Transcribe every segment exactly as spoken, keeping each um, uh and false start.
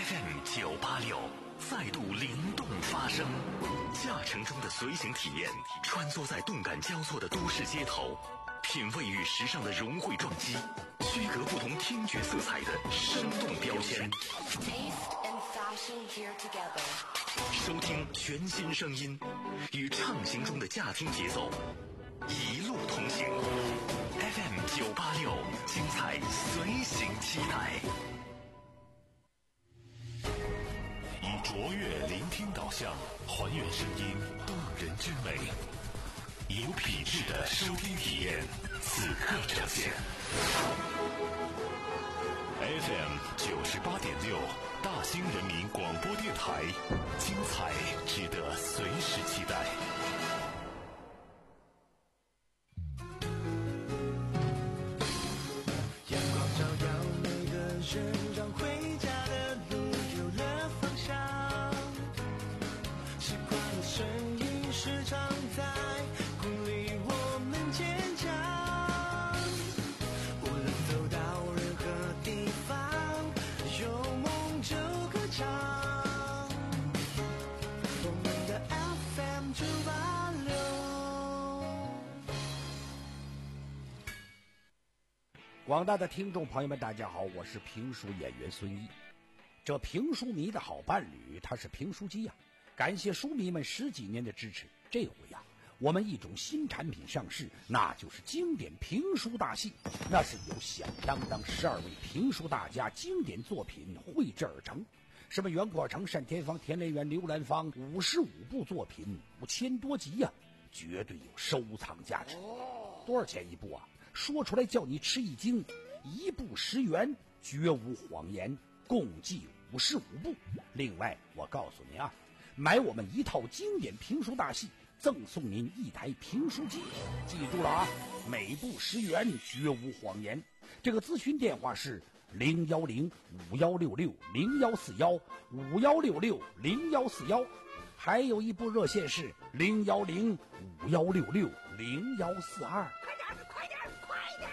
F M 九八六再度灵动发声，驾乘中的随行体验，穿梭在动感交错的都市街头，品味与时尚的融汇撞击，区隔不同听觉色彩的生动标签。收听全新声音，与畅行中的驾听节奏，一路同行。F M 九八六，精彩随行期待。以卓越聆听导向，还原声音动人之美，有品质的收听体验，此刻呈现。F M 九十八点六，大兴人民广播电台，精彩值得随时期待。 阳光照耀每个人，让回家的路有了方向。习惯的声音时常在鼓励我们坚强。无论走到任何地方，有梦就歌唱。我们的 F M 九八六。 广大的听众朋友们，大家好，我是评书演员孙一。这评书迷的好伴侣，他是评书机呀、啊。感谢书迷们十几年的支持，这回呀、啊，我们一种新产品上市，那就是经典评书大戏。那是由响当当十二位评书大家经典作品绘制而成，什么袁阔成、单田芳、田连元、刘兰芳，五十五部作品，五千多集呀、啊，绝对有收藏价值。多少钱一部啊？说出来叫你吃一惊，一部十元，绝无谎言，共计五十五部。另外，我告诉你啊，买我们一套经典评书大戏，赠送您一台评书机。记住了啊，每部十元，绝无谎言。这个咨询电话是零幺零五幺六六零幺四幺五幺六六零幺四幺，还有一部热线是零幺零五幺六六零幺四二。快点，快点，快点！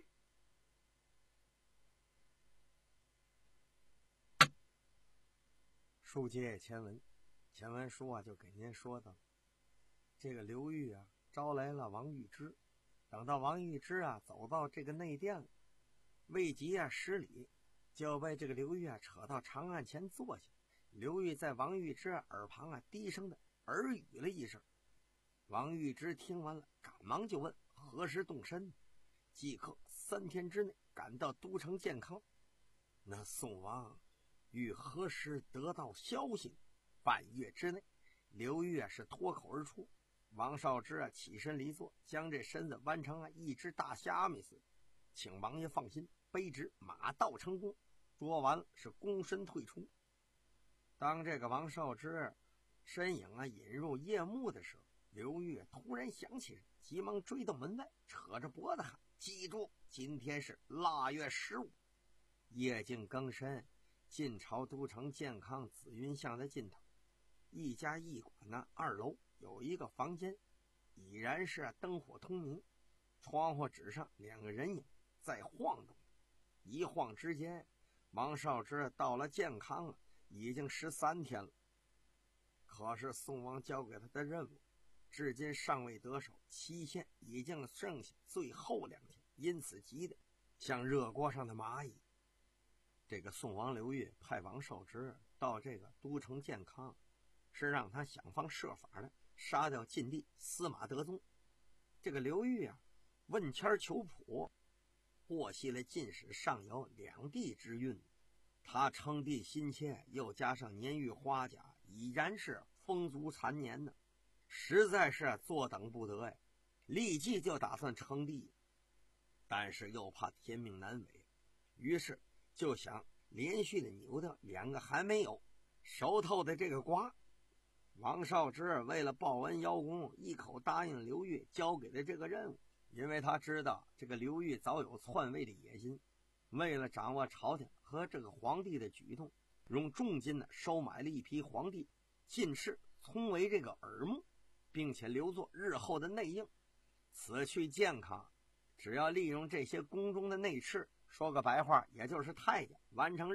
书接前文，前文书啊就给您说到了，这个刘裕啊招来了王玉芝，等到王玉芝啊走到这个内殿了，未及啊十里，就被这个刘裕啊扯到长案前坐下。刘裕在王玉芝耳旁啊低声的耳语了一声，王玉芝听完了，赶忙就问何时动身，即刻三天之内赶到都城健康。那宋王欲何时得到消息？半月之内。刘裕啊是脱口而出。王少之啊起身离座，将这身子弯成啊一只大虾米似的。请王爷放心，卑职马到成功。说完了是躬身退出。当这个王少之身影啊引入夜幕的时候，刘裕突然想起人，急忙追到门外，扯着脖子喊：记住，今天是腊月十五。夜静更深，晋朝都城健康紫云巷的尽头，一家驿馆呢二楼有一个房间，已然是灯火通明，窗户纸上两个人影在晃动。一晃之间，王少之到了健康了，已经十三天了。可是宋王交给他的任务至今尚未得手，期限已经剩下最后两天，因此急得像热锅上的蚂蚁。这个宋王刘裕派王少之到这个都城健康，是让他想方设法的杀掉晋帝司马德宗。这个刘裕啊问签求谱，获悉了晋史尚有两帝之运，他称帝心切，又加上年逾花甲，已然是风烛残年呢，实在是坐等不得呀，立即就打算称帝，但是又怕天命难违，于是就想连续的扭掉两个还没有熟透的这个瓜。王少之为了报恩邀功，一口答应刘裕交给的这个任务，因为他知道这个刘裕早有篡位的野心，为了掌握朝廷和这个皇帝的举动，用重金呢收买了一批皇帝进士，充为这个耳目，并且留作日后的内应。此去健康，只要利用这些宫中的内侍，说个白话，也就是太监，完成任务，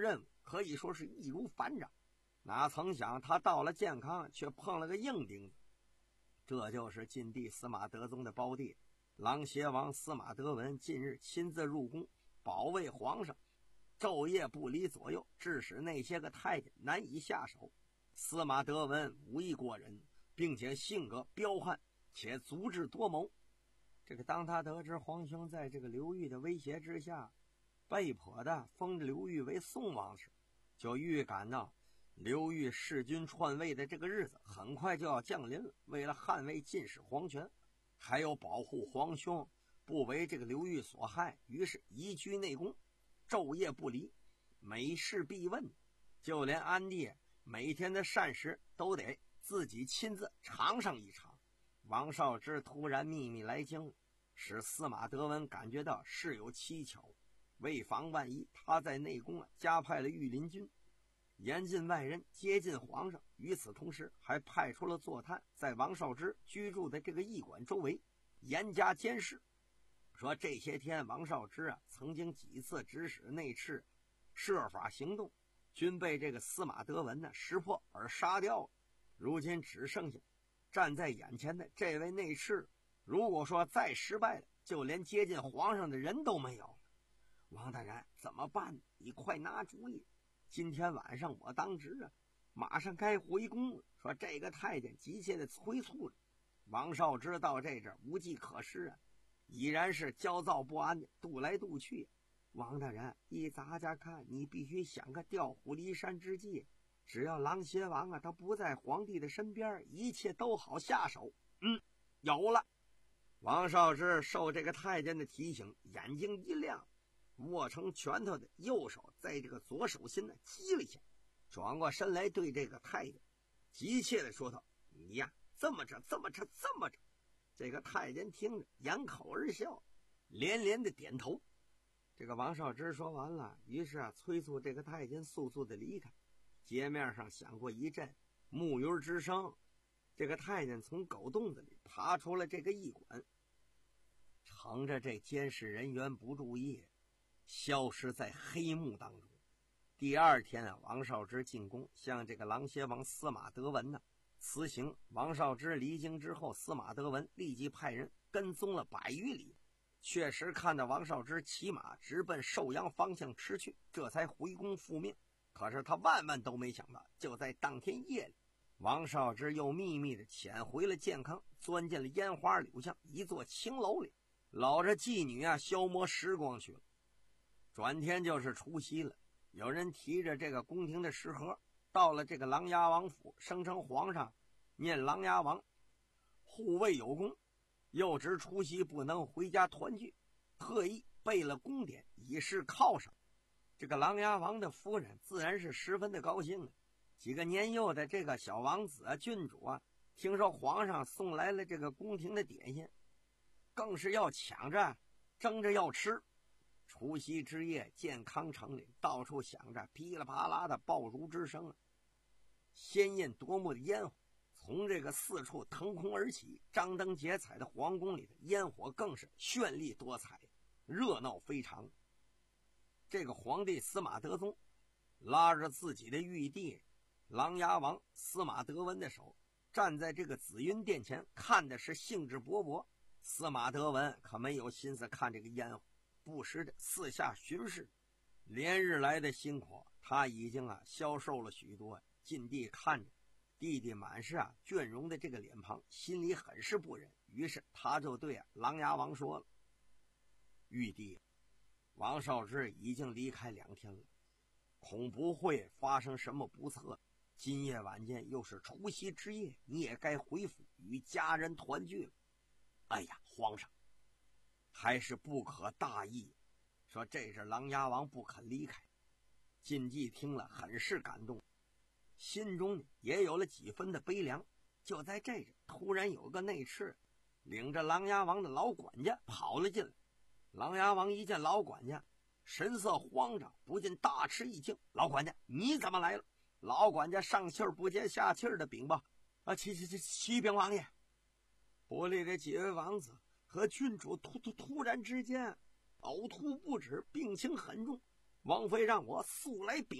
可以说是易如反掌。哪曾想他到了健康，却碰了个硬钉子。这就是晋帝司马德宗的胞弟琅邪王司马德文近日亲自入宫保卫皇上，昼夜不离左右，致使那些个太监难以下手。司马德文武艺过人，并且性格彪悍，且足智多谋。这个当他得知皇兄在这个刘裕的威胁之下被迫的封刘裕为宋王时，就预感到刘裕弑君篡位的这个日子很快就要降临了。为了捍卫晋室皇权，还有保护皇兄不为这个刘裕所害，于是移居内宫，昼夜不离，每事必问，就连安帝每天的膳食都得自己亲自尝上一尝。王少之突然秘密来京，使司马德文感觉到事有蹊跷。为防万一，他在内宫啊加派了御林军，严禁外人接近皇上。与此同时，还派出了坐探，在王少之居住的这个驿馆周围严加监视。说这些天王少之啊曾经几次指使内侍设法行动，均被这个司马德文呢识破而杀掉了。如今只剩下站在眼前的这位内侍，如果说再失败了，就连接近皇上的人都没有了。王大人怎么办？你快拿主意！今天晚上我当值啊，马上该回宫了。说这个太监急切的催促着。王少之到这阵无计可施啊，已然是焦躁不安的踱来踱去。王大人，依咱家看，你必须想个调虎离山之计。只要琅邪王啊他不在皇帝的身边，一切都好下手。嗯，有了。王少之受这个太监的提醒，眼睛一亮，握成拳头的右手在这个左手心呢击了一下，转过身来对这个太监急切地说道：“你呀，这么着，这么着，这么着。”这个太监听着，掩口而笑，连连的点头。这个王少之说完了，于是啊，催促这个太监速速的离开。街面上响过一阵木鱼之声，这个太监从狗洞子里爬出了这个驿馆，乘着这监视人员不注意，消失在黑幕当中。第二天啊，王少之进宫向这个琅邪王司马德文呢辞行。王少之离京之后，司马德文立即派人跟踪了百余里，确实看到王少之骑马直奔寿阳方向驰去，这才回宫复命。可是他万万都没想到，就在当天夜里，王少之又秘密地潜回了健康，钻进了烟花柳巷一座青楼里，搂着妓女啊消磨时光去了。转天就是除夕了，有人提着这个宫廷的食盒到了这个琅琊王府，声称皇上念琅琊王护卫有功，又知除夕不能回家团聚，特意备了宫典以示犒赏。这个琅琊王的夫人自然是十分的高兴了。几个年幼的这个小王子啊、郡主啊，听说皇上送来了这个宫廷的点心，更是要抢着争着要吃。除夕之夜，健康城里到处响着噼里啪啦的爆竹之声，鲜艳夺目的烟火从这个四处腾空而起，张灯结彩的皇宫里的烟火更是绚丽多彩，热闹非常。这个皇帝司马德宗拉着自己的玉帝琅琊王司马德文的手，站在这个紫云殿前，看的是兴致勃勃。司马德文可没有心思看这个烟火，不时的四下巡视。连日来的辛苦，他已经啊消瘦了许多。晋帝看着弟弟满是啊倦容的这个脸庞，心里很是不忍，于是他就对啊琅琊王说了：“玉帝，王少之已经离开两天了，恐不会发生什么不测。今夜晚间又是除夕之夜，你也该回府与家人团聚了。哎呀，皇上还是不可大意。”说这是琅琊王不肯离开。晋帝听了很是感动，心中也有了几分的悲凉。就在这时，突然有个内侍领着琅琊王的老管家跑了进来。琅琊王一见老管家，神色慌张，不禁大吃一惊：“老管家，你怎么来了？”老管家上气儿不接下气儿的禀报：“啊，启启启启禀王爷，府里的几位王子和郡主突突突然之间呕吐不止，病情很重，王妃让我速来禀报。”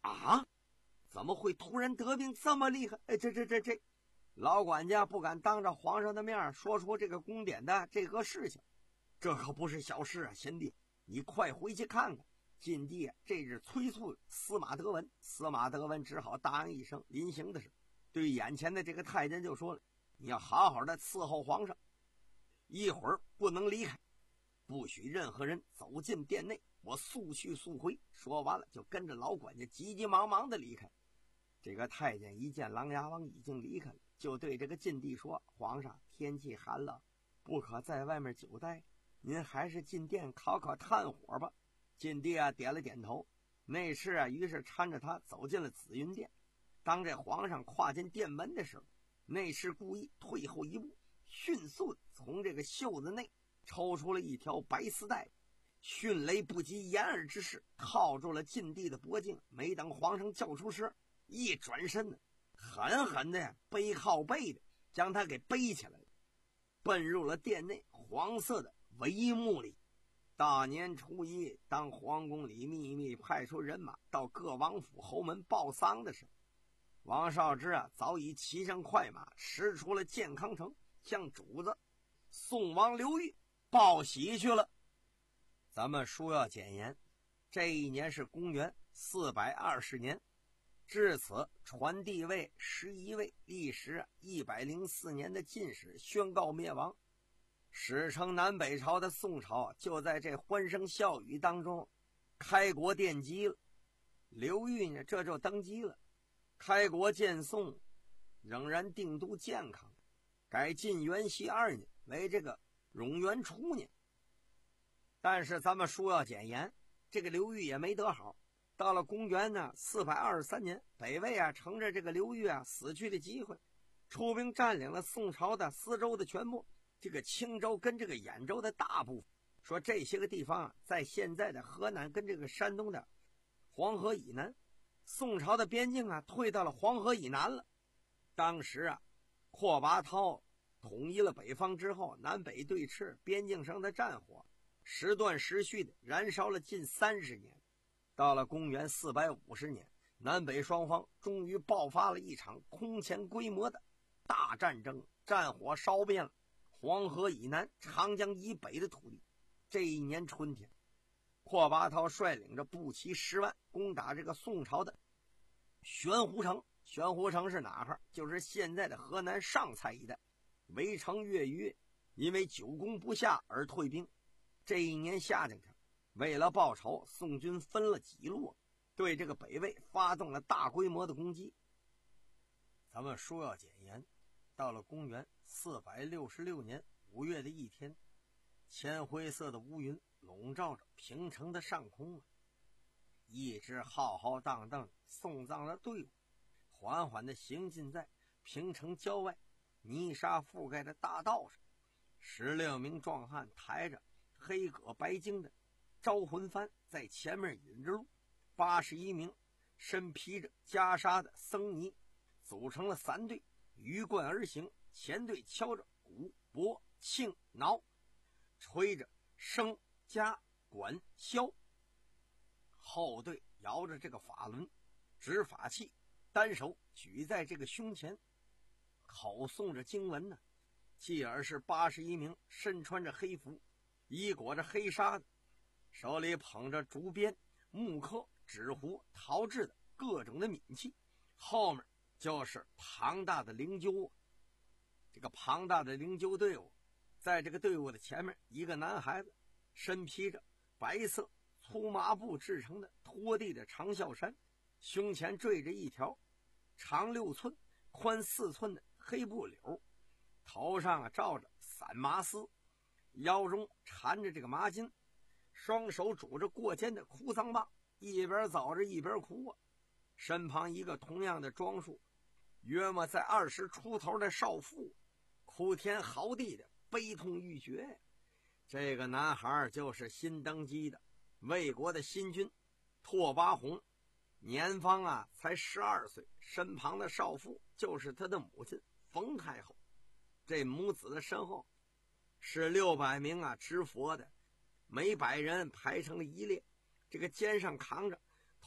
啊，怎么会突然得病这么厉害？哎，这这这这，老管家不敢当着皇上的面说出这个宫典的这个事情，这可不是小事啊！贤弟，你快回去看看。晋帝啊，这日催促司马德文，司马德文只好答应一声。临行的时候，对眼前的这个太监就说了：“你要好好的伺候皇上，一会儿不能离开，不许任何人走进殿内，我速去速回。”说完了，就跟着老管家急急忙忙的离开。这个太监一见琅琊王已经离开了，就对这个晋帝说：“皇上，天气寒冷，不可在外面久待，您还是进殿烤烤炭火吧。”晋帝啊点了点头，内侍啊于是搀着他走进了紫云殿。当这皇上跨进殿门的时候，内侍故意退后一步，迅速从这个袖子内抽出了一条白丝带，迅雷不及掩耳之势套住了晋帝的脖颈。没等皇上叫出声，一转身呢，狠狠的背靠背的将他给背起来了，奔入了殿内黄色的帷幕里。大年初一，当皇宫里秘密派出人马到各王府侯门报丧的时候，王绍之啊早已骑上快马，驶出了建康城，向主子宋王刘裕报喜去了。咱们书要简言，这一年是公元四百二十年，至此传帝位十一位，历时一百零四年的晋史宣告灭亡。史称南北朝的宋朝就在这欢声笑语当中开国奠基了。刘裕呢这就登基了，开国建宋，仍然定都建康，改晋元熙二年为这个永元初年。但是咱们书要简言，这个刘裕也没得好。到了公元呢四百二十三年，北魏啊乘着这个刘裕啊死去的机会，出兵占领了宋朝的四州的全部，这个青州跟这个兖州的大部分。说这些个地方啊在现在的河南跟这个山东的黄河以南，宋朝的边境啊退到了黄河以南了。当时啊霍拔涛统一了北方之后，南北对峙，边境上的战火时断时续的燃烧了近三十年。到了公元四百五十年，南北双方终于爆发了一场空前规模的大战争，战火烧遍了黄河以南、长江以北的土地。这一年春天，霍拔涛率领着步骑十万攻打这个宋朝的玄湖城。玄湖城是哪儿？就是现在的河南上蔡一带。围城月余，因为久攻不下而退兵。这一年夏天，为了报仇，宋军分了几路，对这个北魏发动了大规模的攻击。咱们书要简言，到了公元四百六十六年五月的一天，铅灰色的乌云笼罩着平城的上空啊，一支浩浩荡荡送葬的队伍缓缓地行进在平城郊外泥沙覆盖的大道上。十六名壮汉抬着黑葛白金的招魂幡在前面引着路，八十一名身披着袈裟的僧尼组成了三队，鱼贯而行。前队敲着鼓钹磬挠，吹着笙笳管箫；后队摇着这个法轮执法器，单手举在这个胸前，口诵着经文呢。继而是八十一名身穿着黑服、衣裹着黑纱的，手里捧着竹鞭、木刻、纸糊、陶制的各种的皿器。后面就是庞大的灵柩。这个庞大的灵柩队伍，在这个队伍的前面，一个男孩子身披着白色粗麻布制成的拖地的长孝衫，胸前缀着一条长六寸宽四寸的黑布绺，头上啊罩着散麻丝，腰中缠着这个麻巾，双手拄着过肩的哭丧棒，一边走着一边哭啊。身旁一个同样的装束约莫在二十出头的少妇，哭天嚎地的悲痛欲绝。这个男孩就是新登基的魏国的新君拓跋宏，年方啊才十二岁，身旁的少妇就是他的母亲冯太后。这母子的身后是六百名啊持佛的，每百人排成了一列，这个肩上扛着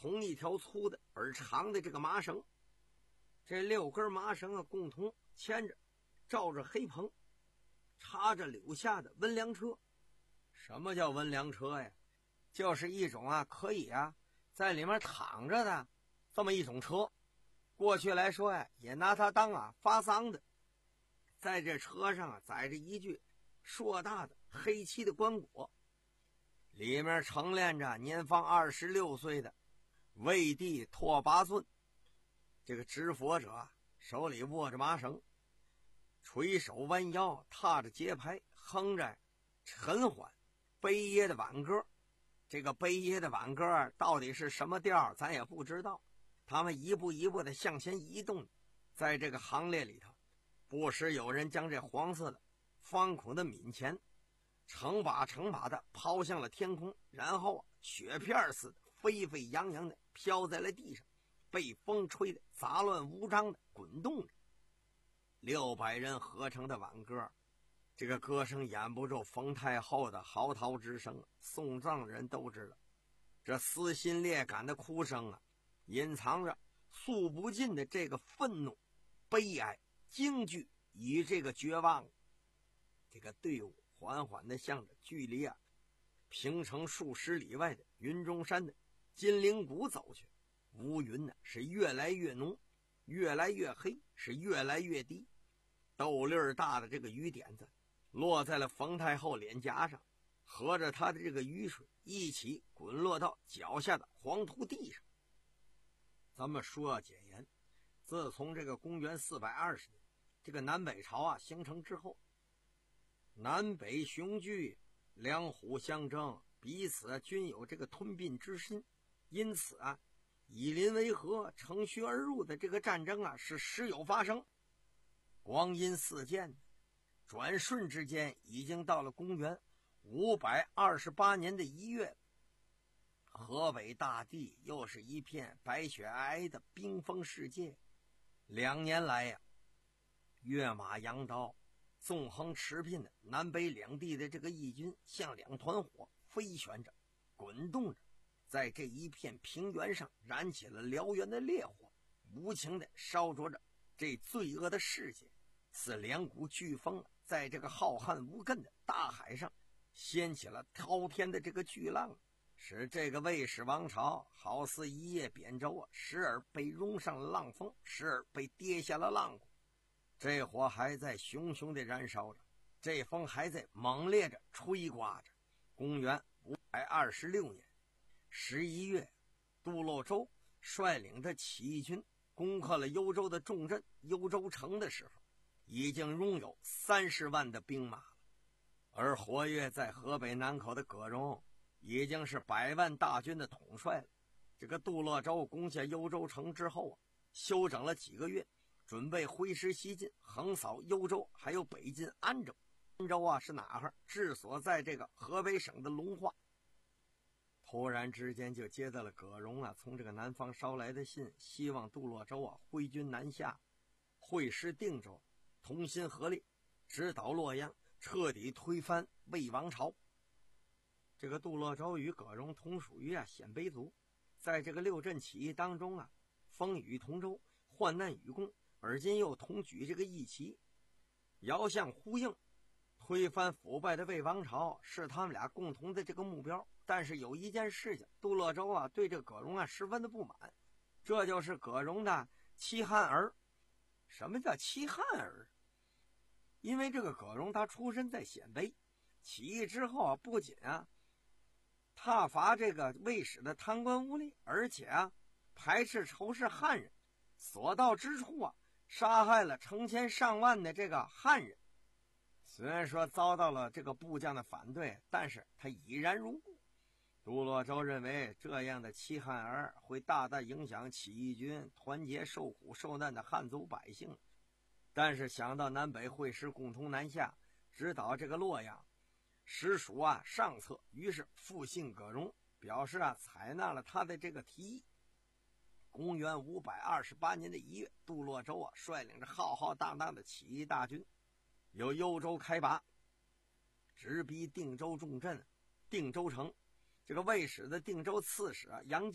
同一条粗的而长的这个麻绳，这六根麻绳啊共同牵着，照着黑棚，插着柳下的温凉车。什么叫温凉车呀？就是一种啊可以啊在里面躺着的这么一种车。过去来说呀，也拿它当啊发丧的。在这车上啊载着一具硕大的黑漆的棺椁，里面陈列着年方二十六岁的魏帝拓跋尊。这个执佛者啊手里握着麻绳，垂手弯腰，踏着节拍，哼着沉缓悲耶的挽歌。这个悲耶的挽歌到底是什么调咱也不知道。他们一步一步的向前移动，在这个行列里头，不时有人将这黄色的方孔的皿钱成把成把的抛向了天空，然后啊雪片似的飞飞扬扬的飘在了地上，被风吹得杂乱无章的滚动着。六百人合成的挽歌，这个歌声掩不住冯太后的嚎啕之声。送葬人都知道，这撕心裂感的哭声啊，隐藏着诉不尽的这个愤怒、悲哀、惊惧与这个绝望。这个队伍缓缓地向着距离啊平城数十里外的云中山的金陵谷走去。乌云呢是越来越浓，越来越黑，是越来越低。豆粒儿大的这个雨点子落在了冯太后脸颊上，和着她的这个雨水一起滚落到脚下的黄土地上。咱们说要简言，自从这个公元四百二十年这个南北朝啊形成之后，南北雄踞，两虎相争，彼此均有这个吞并之心，因此啊以邻为壑，乘虚而入的这个战争啊是时有发生。光阴似箭，转瞬之间已经到了公元五百二十八年的一月，河北大地又是一片白雪皑皑的冰封世界。两年来呀、啊，跃马扬刀，纵横驰骋的南北两地的这个义军像两团火飞旋着，滚动着，在这一片平原上燃起了燎原的烈火，无情地烧灼着这罪恶的世界，似两股飓风在这个浩瀚无根的大海上掀起了滔天的这个巨浪，使这个魏氏王朝好似一叶扁舟啊，时而被拥上了浪峰，时而被跌下了浪谷。这火还在熊熊地燃烧着，这风还在猛烈着吹刮着。公元五百二十六年十一月，杜洛州率领着起义军攻克了幽州的重镇幽州城的时候，已经拥有三十万的兵马了。而活跃在河北南口的葛荣已经是百万大军的统帅了。这个杜洛州攻下幽州城之后啊，休整了几个月，准备挥师西进，横扫幽州，还有北进安州。安州啊是哪儿？治所在这个河北省的隆化。突然之间就接到了葛荣啊从这个南方捎来的信，希望杜洛州啊挥军南下，会师定州，同心合力，直捣洛阳，彻底推翻魏王朝。这个杜洛州与葛荣同属于啊鲜卑族，在这个六镇起义当中啊，风雨同舟，患难与共，而今又同举这个义旗，遥相呼应，推翻腐败的魏王朝是他们俩共同的这个目标。但是有一件事情，杜洛州啊对这葛荣啊十分的不满，这就是葛荣的妻汉儿。什么叫妻汉儿？因为这个葛荣他出身在鲜卑，起义之后啊，不仅啊挞伐这个魏史的贪官污吏，而且啊排斥仇视汉人，所到之处啊杀害了成千上万的这个汉人。虽然说遭到了这个部将的反对，但是他已然如故。杜洛州认为这样的妻汉儿会大大影响起义军，团结受苦受难的汉族百姓。但是想到南北会师共同南下，直捣这个洛阳，实属啊上策，于是复信葛荣，表示啊采纳了他的这个提议。公元五百二十八年的一月，杜洛州啊率领着浩浩荡荡的起义大军，由幽州开拔，直逼定州重镇定州城。这个魏使的定州刺史啊杨经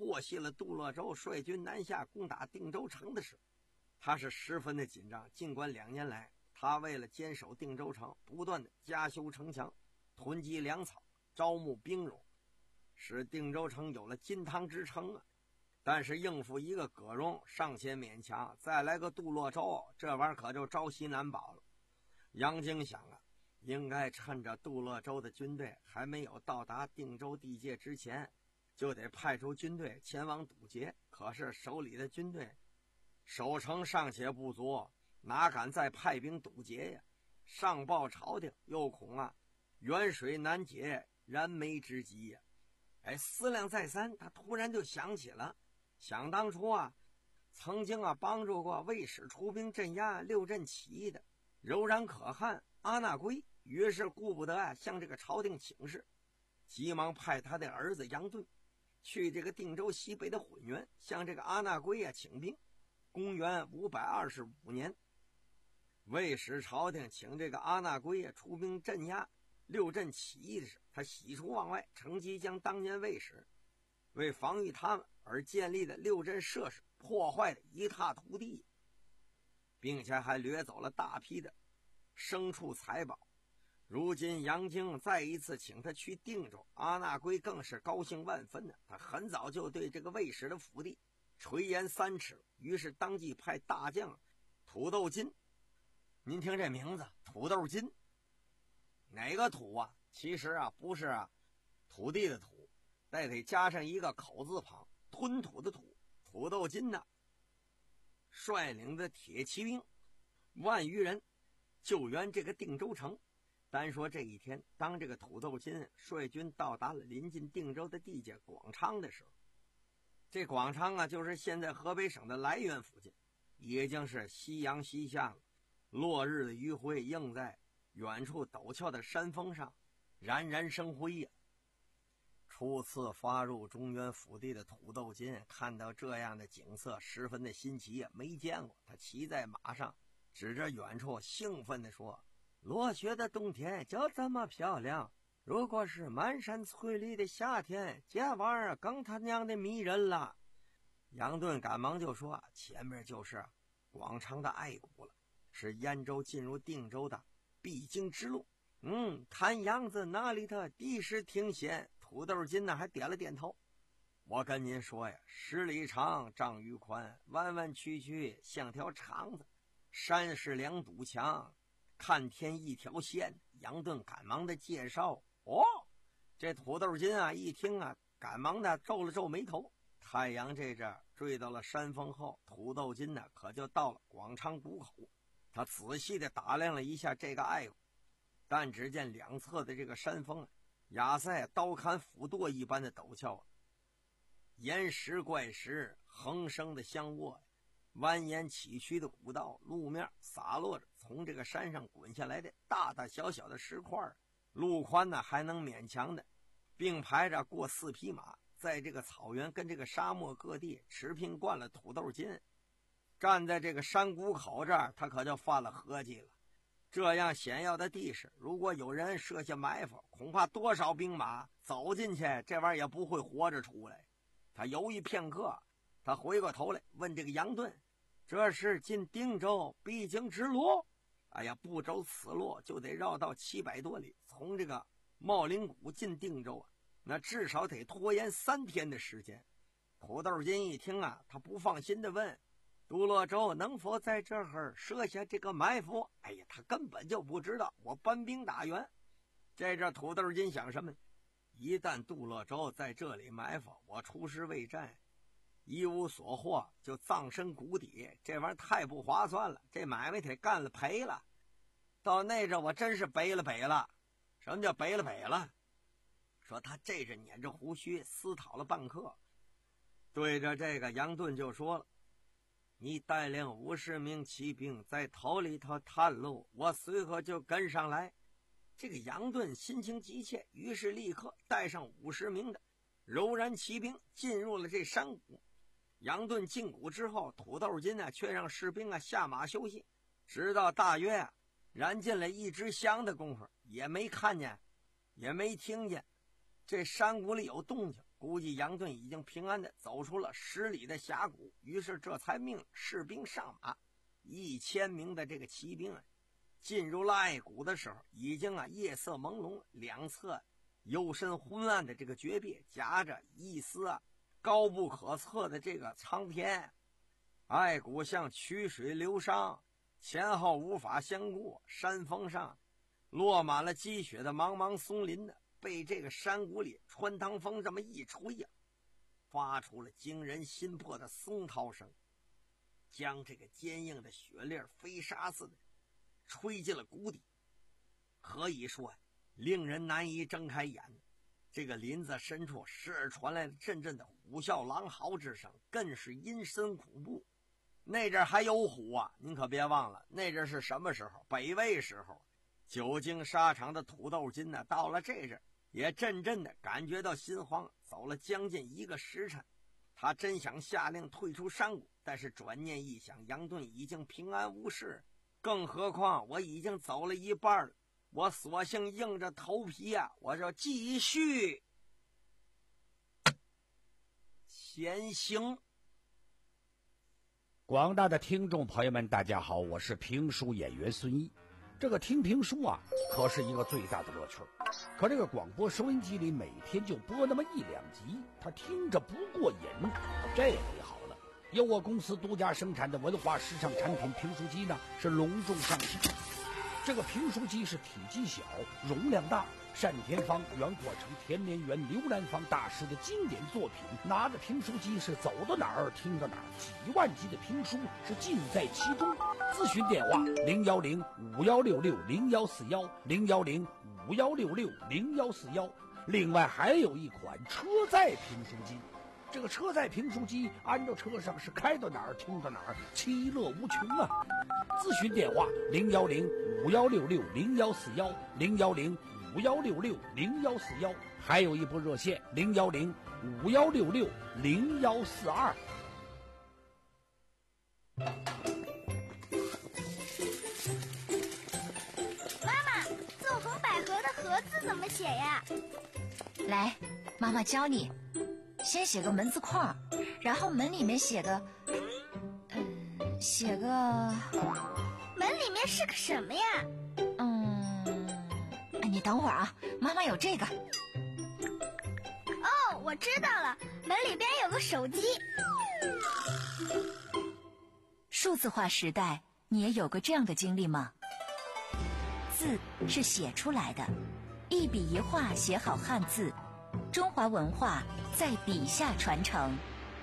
获悉了杜洛州率军南下攻打定州城的时候，他是十分的紧张。尽管两年来他为了坚守定州城，不断的加修城墙，囤积粮草，招募兵戎，使定州城有了金汤之称啊。但是应付一个葛荣尚且勉强，再来个杜洛州，这玩意儿可就朝夕难保了。杨经想啊，应该趁着杜洛州的军队还没有到达定州地界之前，就得派出军队前往堵截。可是手里的军队守城尚且不足，哪敢再派兵堵截呀？上报朝廷，又恐啊远水难解燃眉之急呀。哎，思量再三，他突然就想起了，想当初啊，曾经啊帮助过卫使出兵镇压六镇起义的柔然可汗阿那圭，于是顾不得啊向这个朝廷请示，急忙派他的儿子杨顿去这个定州西北的混元向这个阿那圭啊请兵。公元五百二十五年，卫使朝廷请这个阿那圭啊出兵镇压六镇起义的时候，他喜出望外，乘机将当年卫使为防御他们而建立的六镇设施破坏的一塌涂地，并且还掠走了大批的牲畜财宝。如今杨经再一次请他去定州，阿那圭更是高兴万分呢。他很早就对这个卫使的府邸垂涎三尺，于是当即派大将土豆金。您听这名字，土豆金，哪个土啊？其实啊不是啊土地的土，再得加上一个口字旁，吞吐的吐。土豆金呢，率领的铁骑兵万余人救援这个定州城。单说这一天，当这个土豆金率军到达了临近定州的地界广昌的时候，这广昌啊就是现在河北省的涞源附近，已经是夕阳西下了，落日的余晖映在远处陡峭的山峰上，冉冉生辉呀、啊。初次发入中原腹地的土豆金看到这样的景色，十分的新奇呀、啊，没见过。他骑在马上，指着远处兴奋地说：“落雪的冬天就这么漂亮，如果是满山翠绿的夏天，这玩意儿更他娘的迷人了。”杨顿赶忙就说：“前面就是广昌的隘谷了，是燕州进入定州的必经之路。嗯，看样子那里的地势挺险。”土豆金呢还点了点头。我跟您说呀，十里长，丈余宽，弯弯曲曲像条肠子，山势两堵墙，看天一条线。杨顿赶忙的介绍。哦，这土豆金啊一听啊，赶忙的皱了皱眉头。太阳这阵坠到了山峰后，土豆金呢可就到了广昌谷口。他仔细的打量了一下这个隘谷，但只见两侧的这个山峰啊，亚塞刀砍斧剁一般的陡峭，岩石怪石横生的相卧，蜿蜒崎岖的古道，路面洒落着从这个山上滚下来的大大小小的石块，路宽呢还能勉强的并排着过四匹马，在这个草原跟这个沙漠各地持平惯了土豆金，站在这个山谷口这儿，他可就犯了合计了。这样险要的地势，如果有人设下埋伏，恐怕多少兵马走进去，这玩意儿也不会活着出来。他犹豫片刻，他回过头来问这个杨顿：“这是进定州必经之路？”哎呀，不走此路就得绕到七百多里，从这个茂林谷进定州啊，那至少得拖延三天的时间。土豆金一听啊，他不放心的问：“杜洛州能否在这儿设下这个埋伏？”哎呀，他根本就不知道我搬兵打援。这这土豆金想什么？一旦杜洛州在这里埋伏，我出师未战，一无所获，就葬身谷底，这玩意儿太不划算了，这买卖得干了赔了。到那阵我真是背了北了。什么叫背了北了？说他这阵捻着胡须思讨了半刻，对着这个杨顿就说了：“你带领五十名骑兵在头里头探路，我随后就跟上来。”这个杨顿心情急切，于是立刻带上五十名的柔然骑兵进入了这山谷。杨顿进谷之后，土豆金呢却让士兵啊下马休息，直到大约啊燃尽了一支香的功夫，也没看见，也没听见这山谷里有动静。 估计杨顿已经平安地走出了十里的峡谷，于是这才命士兵上马。一千名的这个骑兵啊，进入了隘谷的时候，已经啊夜色朦胧，两侧幽深昏暗的这个绝壁，夹着一丝啊高不可测的这个苍天。隘谷像曲水流觞，前后无法相顾，山峰上落满了积雪的茫茫松林呢，被这个山谷里穿堂风这么一吹呀、啊，发出了惊人心魄的松涛声，将这个坚硬的雪粒飞沙似的吹进了谷底。可以说令人难以睁开眼。这个林子深处时而传来了阵阵的虎啸狼嚎之声，更是阴森恐怖。那阵还有虎啊，您可别忘了，那阵是什么时候？北魏时候。久经沙场的土豆金呢，到了这阵也阵阵的感觉到心慌。走了将近一个时辰，他真想下令退出山谷，但是转念一想，杨顿已经平安无事，更何况我已经走了一半了，我索性硬着头皮啊，我就继续前行。 广大的听众朋友们，大家好，我是评书演员孙一。这个听评书啊，可是一个最大的乐趣。可这个广播收音机里每天就播那么一两集，他听着不过瘾。这回好了，由我公司独家生产的文化时尚产品评书机呢，是隆重上市。这个评书机是体积小，容量大，单田芳、袁阔成、田连元、刘兰芳大师的经典作品，拿着评书机是走到哪儿听到哪儿，几万集的评书是尽在其中。咨询电话零幺零五幺六六零幺四幺零幺零五幺六六零幺四幺。另外还有一款车载评书机，这个车载评书机安到车上是开到哪儿听到哪儿，其乐无穷啊！咨询电话零幺零五幺六六零幺四幺零幺零五幺六六零幺四幺，还有一部热线零幺零五幺六六零幺四二。 盒子怎么写呀？ 来，妈妈教你。先写个门字框，然后门里面写个，嗯，写个。 门里面是个什么呀？ 嗯，你等会儿啊，妈妈有这个。 哦，我知道了，门里边有个手机。 数字化时代，你也有过这样的经历吗？字是写出来的，一笔一画写好汉字，中华文化在笔下传承。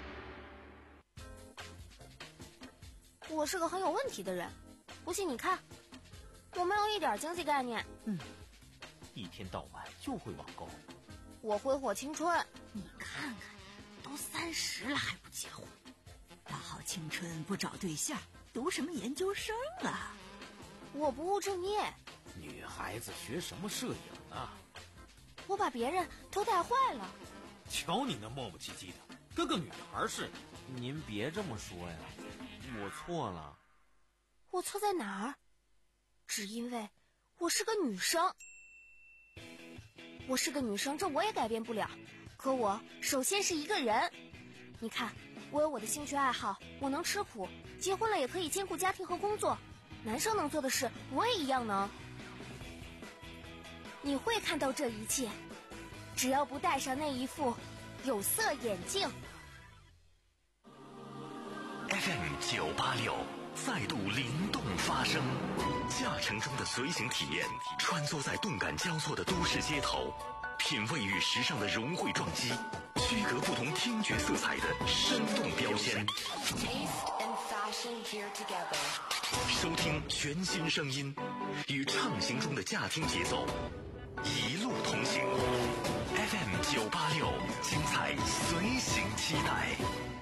我是个很有问题的人，不信你看，我没有一点经济概念。 嗯，一天到晚就会网购。 我挥霍青春。 你看看，都三十了还不结婚，大好青春不找对象，读什么研究生啊？ 我不务正业。 女孩子学什么摄影啊？ 我把别人都带坏了。 瞧你那磨磨唧唧的，跟个女孩似的。您别这么说呀，我错了。 我错在哪儿？只因为我是个女生。我是个女生，这我也改变不了。可我首先是一个人。你看，我有我的兴趣爱好，我能吃苦，结婚了也可以兼顾家庭和工作。男生能做的事，我也一样能。你会看到这一切，只要不戴上那一副有色眼镜。 F M 九八六再度灵动发声，驾乘中的随行体验，穿梭在动感交错的都市街头，品味与时尚的融汇撞击，区隔不同听觉色彩的生动标签。收听全新声音，与畅行中的驾听节奏一路同行。F M 九八六，精彩随行期待。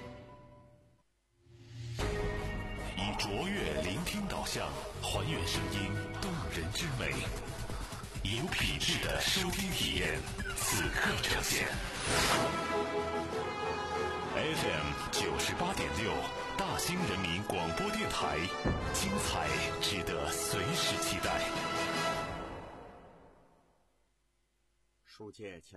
以卓越聆听导向，还原声音动人之美，以有品质的收听体验，此刻呈现。F M 九十八点六，大兴人民广播电台，精彩值得随时期待。 书接前文，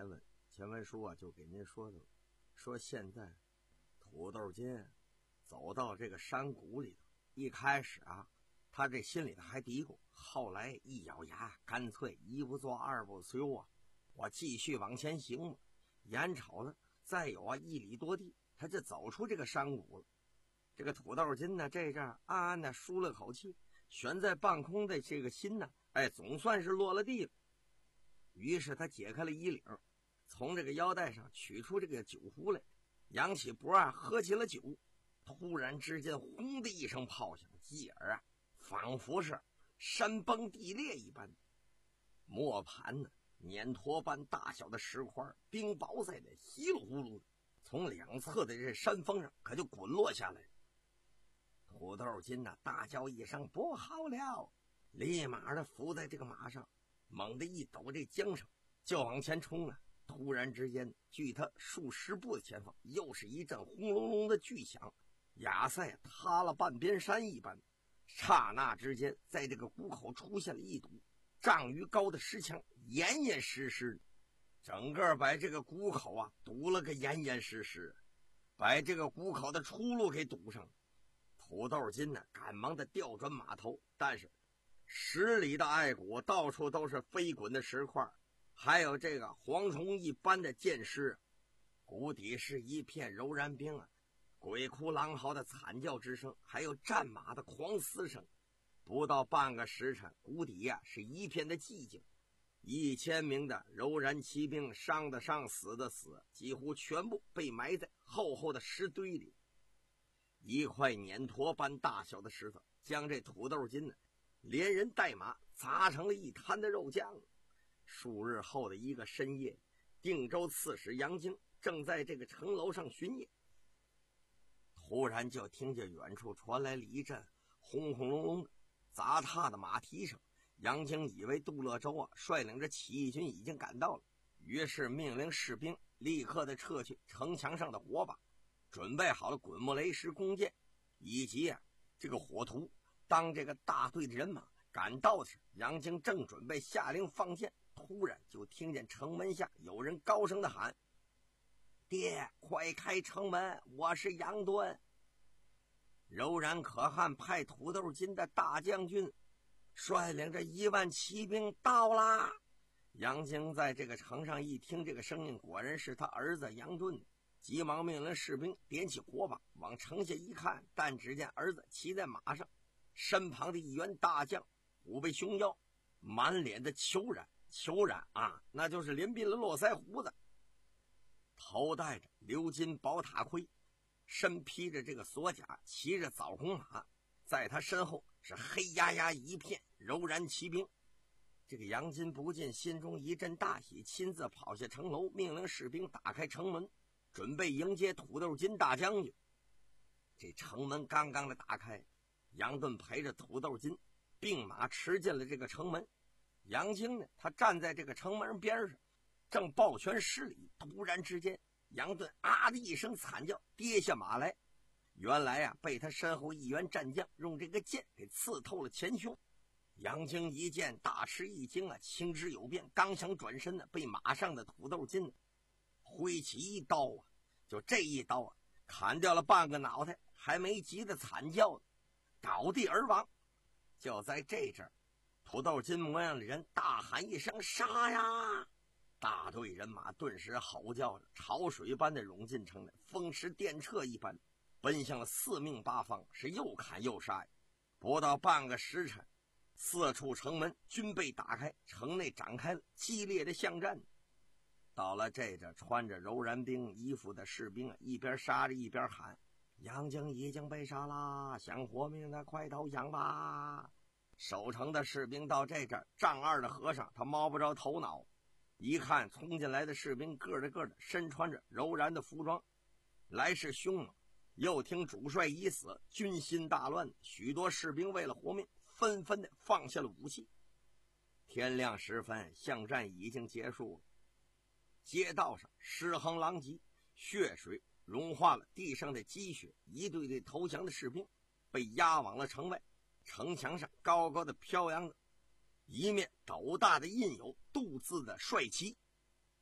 前文书啊就给您说的，说现在土豆金走到这个山谷里头，一开始啊他这心里头还嘀咕，后来一咬牙，干脆一不做二不休啊，我继续往前行吧。眼瞅着再有啊一里多地，他就走出这个山谷了。这个土豆金呢，这阵暗暗的舒了口气，悬在半空的这个心呢，哎，总算是落了地了。于是他解开了衣领，从这个腰带上取出这个酒壶来，扬起脖啊，喝起了酒。突然之间，轰的一声炮响，继而啊，仿佛是山崩地裂一般。磨盘呢，碾坨般大小的石块，冰雹似的，稀里呼噜的从两侧的这山峰上可就滚落下来。土豆金呐、啊，大叫一声不好了，立马的伏在这个马上，猛地一抖这缰绳，就往前冲啊！突然之间，距他数十步的前方，又是一阵轰隆隆的巨响，亚塞塌了半边山一般。刹那之间，在这个谷口出现了一堵丈余高的石墙，严严实实的，整个把这个谷口啊堵了个严严实实，把这个谷口的出路给堵上了。土豆金呢，赶忙的调转马头，但是十里的隘谷到处都是飞滚的石块，还有这个蝗虫一般的箭矢，谷底是一片柔然冰啊，鬼哭狼嚎的惨叫之声，还有战马的狂嘶声。不到半个时辰，谷底呀、啊、是一片的寂静，一千名的柔然骑兵，伤的伤，死的死，几乎全部被埋在厚厚的石堆里。一块碾坨般大小的石头，将这土豆金呢，连人带马砸成了一滩的肉酱。数日后的一个深夜，定州刺史杨经正在这个城楼上巡夜，突然就听见远处传来了一阵轰轰隆隆的砸踏的马蹄声。杨经以为杜乐州啊率领着起义军已经赶到了，于是命令士兵立刻的撤去城墙上的火把，准备好了滚木雷石弓箭以及啊这个火图。当这个大队的人马赶到时，杨经正准备下令放箭，突然就听见城门下有人高声的喊：爹，快开城门，我是杨敦。柔然可汗派土豆金的大将军率领着一万骑兵到啦。杨经在这个城上一听这个声音，果然是他儿子杨敦，急忙命令士兵点起火把，往城下一看，但只见儿子骑在马上，身旁的一员大将虎背熊腰，满脸的虬髯，虬髯啊，那就是连鬓了络腮胡子，头戴着鎏金宝塔盔，身披着这个锁甲，骑着枣红马，在他身后是黑压压一片柔然骑兵。这个杨金不禁心中一阵大喜，亲自跑下城楼，命令士兵打开城门，准备迎接土豆金大将军。这城门刚刚的打开，杨顿陪着土豆金并马驰进了这个城门。杨经呢，他站在这个城门边上，正抱拳施礼，突然之间，杨顿啊的一声惨叫，跌下马来。原来啊，被他身后一员战将用这个剑给刺透了前胸。杨经一见大吃一惊啊，情之有变，刚想转身呢，被马上的土豆金挥起一刀啊，就这一刀啊，砍掉了半个脑袋，还没急得惨叫呢，倒地而亡。就在这阵儿，土豆金模样的人大喊一声杀呀！大队人马顿时吼叫着，潮水般的涌进城来，风驰电掣一般奔向了四面八方，是又砍又杀呀。不到半个时辰，四处城门均被打开，城内展开了激烈的巷战。到了这阵，穿着柔然兵衣服的士兵啊，一边杀着一边喊：杨经已经被杀啦，想活命的快投降吧！守城的士兵到这阵，丈二的和尚他摸不着头脑，一看冲进来的士兵个的个的身穿着柔然的服装，来势凶猛。又听主帅已死，军心大乱，许多士兵为了活命，纷纷的放下了武器。天亮时分，巷战已经结束了，街道上尸横狼藉，血水融化了地上的积雪，一队队投降的士兵被押往了城外。城墙上高高的飘扬着一面斗大的印有“杜”字的帅旗。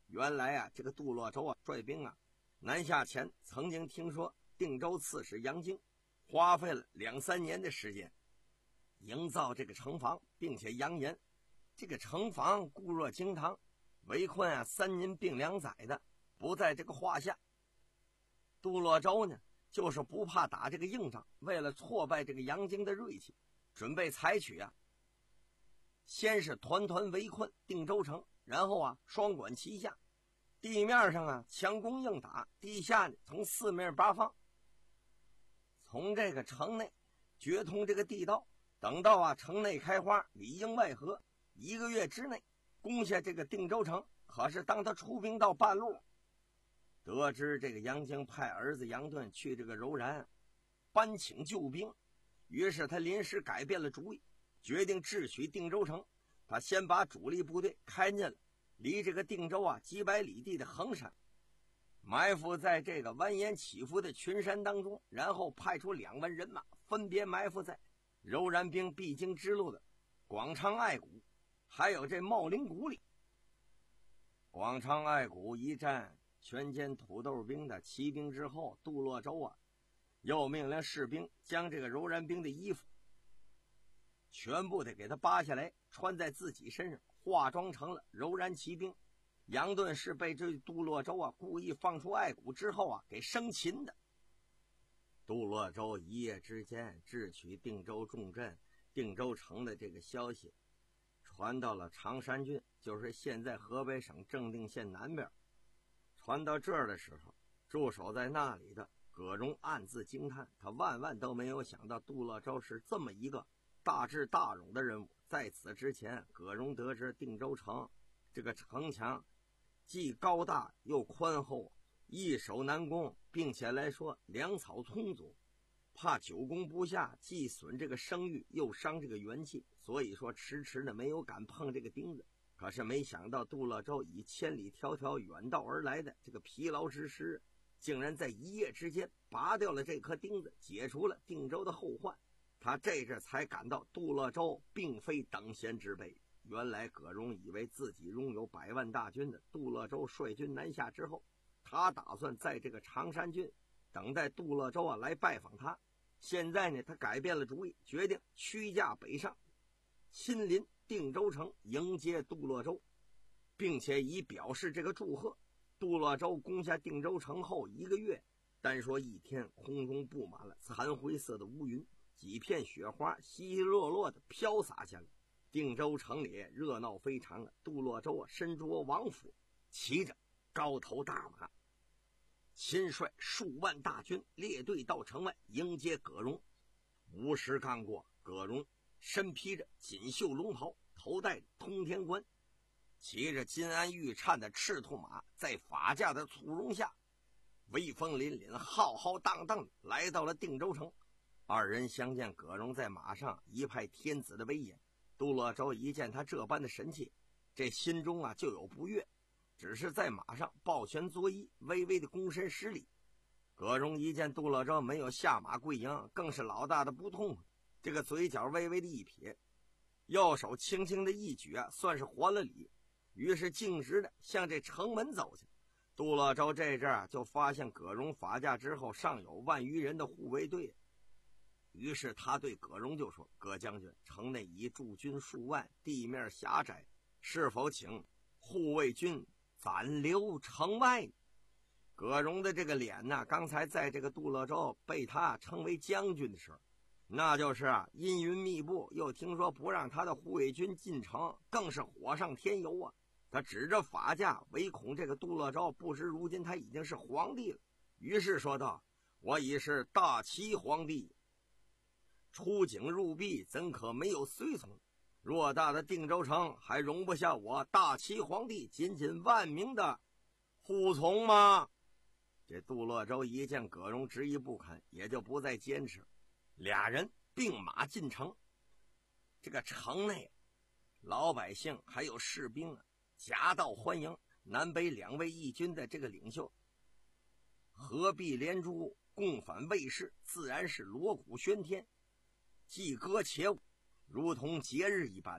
原来啊，这个杜洛州啊率兵啊南下前，曾经听说定州刺史杨经花费了两三年的时间营造这个城防，并且扬言这个城防固若金汤，围困啊三年并两载的，不在这个话下。杜洛州呢，就是不怕打这个硬仗，为了挫败这个杨经的锐气，准备采取啊，先是团团围困定州城，然后啊双管齐下，地面上啊强攻硬打，地下呢从四面八方，从这个城内决通这个地道，等到啊城内开花，里应外合，一个月之内攻下这个定州城。可是当他出兵到半路，得知这个杨经派儿子杨顿去这个柔然搬请救兵，于是他临时改变了主意，决定智取定州城。他先把主力部队开进了离这个定州啊几百里地的衡山，埋伏在这个蜿蜒起伏的群山当中，然后派出两万人马，分别埋伏在柔然兵必经之路的广昌隘谷还有这茂林谷里。广昌隘谷一战全歼土豆兵的骑兵之后，杜洛州啊又命令士兵将这个柔然兵的衣服全部得给他扒下来，穿在自己身上，化妆成了柔然骑兵。杨顿是被这杜洛州啊故意放出隘谷之后啊给生擒的。杜洛州一夜之间智取定州重镇定州城的这个消息传到了常山郡，就是现在河北省正定县南边。传到这儿的时候，驻守在那里的葛荣暗自惊叹，他万万都没有想到杜洛州是这么一个大智大勇的人物。在此之前，葛荣得知定州城这个城墙既高大又宽厚，易守难攻，并且来说粮草充足，怕久攻不下，既损这个声誉又伤这个元气，所以说迟迟的没有敢碰这个钉子。可是没想到杜洛州以千里迢迢远道而来的这个疲劳之师，竟然在一夜之间拔掉了这颗钉子，解除了定州的后患。他这阵才感到杜洛州并非等闲之辈。原来葛荣以为自己拥有百万大军的杜洛州率军南下之后，他打算在这个常山郡等待杜洛州啊来拜访他。现在呢，他改变了主意，决定驱驾北上，亲临定州城迎接杜洛州，并且以表示这个祝贺。杜洛州攻下定州城后一个月，单说一天，空中布满了残灰色的乌云，几片雪花稀稀落落的飘洒下来。定州城里热闹非常啊！杜洛州啊身着王服，骑着高头大马，亲率数万大军列队到城外迎接葛荣。午时刚过，葛荣身披着锦绣龙袍，头戴通天冠，骑着金鞍玉颤的赤兔马，在法驾的簇拥下，威风凛凛浩浩荡荡来到了定州城。二人相见，葛荣在马上一派天子的威严。杜洛州一见他这般的神气，这心中啊就有不悦，只是在马上抱拳作揖，微微的躬身施礼。葛荣一见杜洛州没有下马跪迎，更是老大的不痛快，这个嘴角微微的一撇，右手轻轻的一举啊，算是还了礼，于是径直的向这城门走去。杜洛州这阵啊就发现葛荣法驾之后尚有万余人的护卫队，于是他对葛荣就说：“葛将军，城内已驻军数万，地面狭窄，是否请护卫军暂留城外？”葛荣的这个脸呢，刚才在这个杜洛州被他称为将军的时候，那就是啊阴云密布，又听说不让他的护卫军进城，更是火上添油啊！他指着法驾，唯恐这个杜洛州不知如今他已经是皇帝了，于是说道：“我已是大齐皇帝，出京入壁，怎可没有随从？偌大的定州城还容不下我大齐皇帝仅仅万名的护从吗？”这杜洛州一见葛荣执意不肯，也就不再坚持，俩人并马进城。这个城内老百姓还有士兵啊，夹道欢迎南北两位义军的这个领袖，合璧连珠，共反卫士，自然是锣鼓喧天，祭歌且舞，如同节日一般。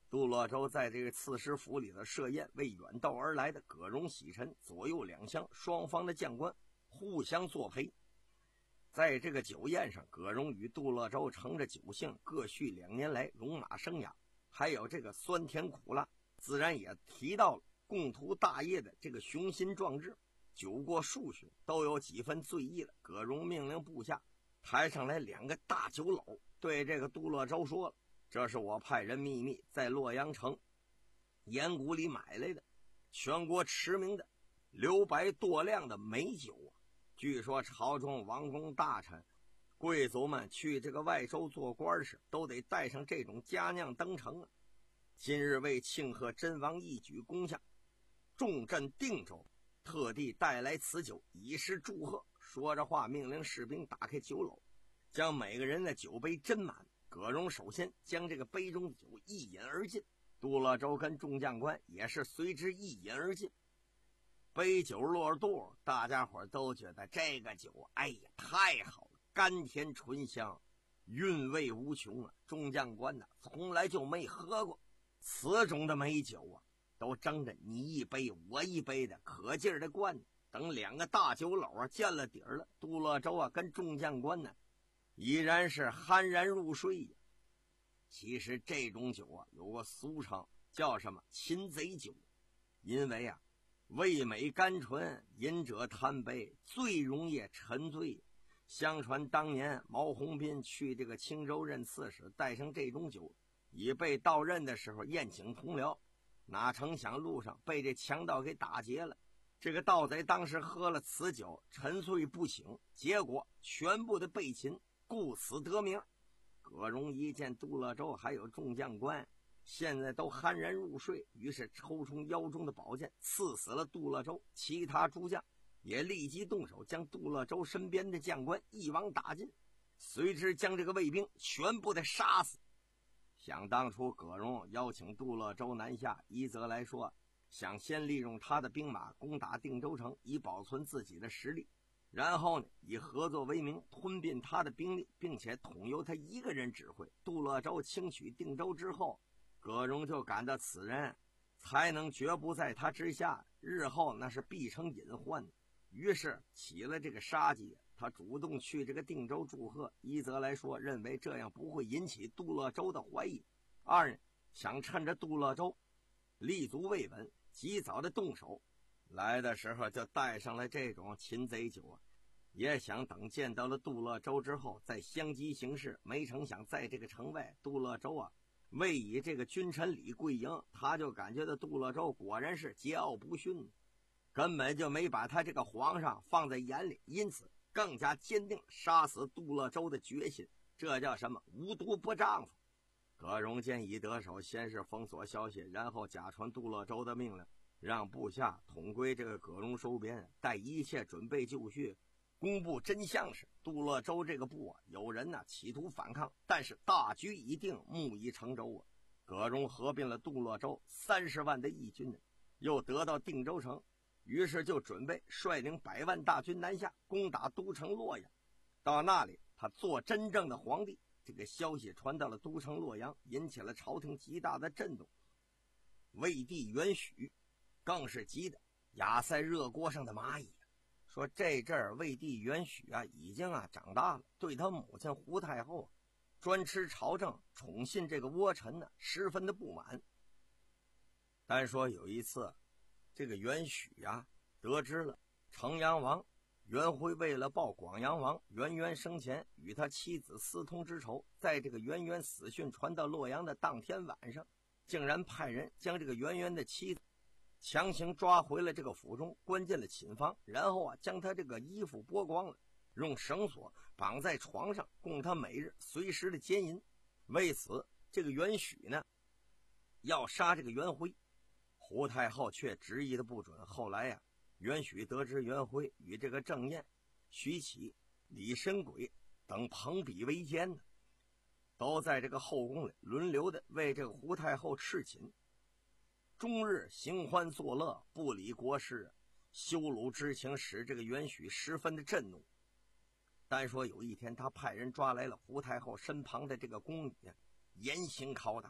杜乐周在这个刺史府里的设宴，为远道而来的葛荣、喜臣左右两厢双方的将官互相作陪。在这个酒宴上，葛荣与杜乐周乘着酒兴，各叙两年来戎马生涯，还有这个酸甜苦辣，自然也提到了共图大业的这个雄心壮志。酒过数巡，都有几分醉意了。葛荣命令部下抬上来两个大酒篓，对这个杜乐周说了：“这是我派人秘密在洛阳城盐谷里买来的，全国驰名的留白多量的美酒啊！据说朝中王公大臣、贵族们去这个外州做官时，都得带上这种佳酿登城啊！今日为庆贺真王一举攻下重镇定州，特地带来此酒，以示祝贺。”说着话，命令士兵打开酒篓，将每个人的酒杯斟满。葛荣首先将这个杯中的酒一饮而尽，杜乐周跟众将官也是随之一饮而尽。杯酒落肚，大家伙都觉得这个酒，哎呀，太好了，甘甜醇香，韵味无穷啊！众将官呢，从来就没喝过此种的美酒啊，都争着你一杯我一杯的，可劲儿的灌。等两个大酒篓啊见了底儿了，杜乐周啊跟众将官呢依然是酣然入睡呀。其实这种酒啊有个俗称叫什么擒贼酒，因为啊味美甘醇，饮者贪杯，最容易沉醉。相传当年毛鸿宾去这个青州任刺史，带上这种酒，以备到任的时候宴请同僚，哪成想路上被这强盗给打劫了。这个盗贼当时喝了此酒，沉睡不醒，结果全部的被擒，故此得名。葛荣一见杜乐周还有众将官现在都酣然入睡，于是抽出腰中的宝剑，刺死了杜乐周。其他诸将也立即动手，将杜乐周身边的将官一网打尽，随之将这个卫兵全部的杀死。想当初葛荣邀请杜乐周南下，一则来说想先利用他的兵马攻打定州城，以保存自己的实力，然后呢以合作为名吞并他的兵力，并且统由他一个人指挥。杜乐周轻取定州之后，葛荣就感到此人才能绝不在他之下，日后那是必成隐患，于是起了这个杀机。他主动去这个定州祝贺，一则来说认为这样不会引起杜乐周的怀疑，二呢想趁着杜乐周立足未稳，及早的动手。来的时候就带上了这种擒贼酒啊，也想等见到了杜乐周之后再相机行事。没成想在这个城外，杜乐周啊未以这个君臣礼跪迎，他就感觉到杜乐周果然是桀骜不驯，根本就没把他这个皇上放在眼里，因此更加坚定杀死杜乐周的决心。这叫什么？无毒不丈夫。葛荣见已得手，先是封锁消息，然后假传杜乐周的命令，让部下统归这个葛荣收编，待一切准备就绪，公布真相时，杜乐周这个部啊，有人呢、啊、企图反抗，但是大局已定，木已成舟啊。葛荣合并了杜乐周三十万的义军，又得到定州城，于是就准备率领百万大军南下，攻打都城洛阳。到那里，他做真正的皇帝。这个消息传到了都城洛阳，引起了朝廷极大的震动。魏帝元许更是急得压在热锅上的蚂蚁，说这阵儿魏帝元许啊已经啊长大了，对他母亲胡太后专吃朝政宠信这个倭臣呢十分的不满。单说有一次，这个元许啊得知了城阳王元辉为了报广阳王元渊生前与他妻子私通之仇，在这个元渊死讯传到洛阳的当天晚上，竟然派人将这个元渊的妻子强行抓回了这个府中，关进了寝房，然后啊将他这个衣服剥光了，用绳索绑在床上，供他每日随时的奸淫。为此，这个元许呢要杀这个元辉，胡太后却执意的不准。后来呀、啊元许得知元辉与这个郑燕、徐启、李申轨等朋比为奸呢，都在这个后宫里轮流的为这个胡太后侍寝，终日行欢作乐，不理国事，羞辱之情使这个元许十分的震怒。单说有一天，他派人抓来了胡太后身旁的这个宫女，严刑拷打，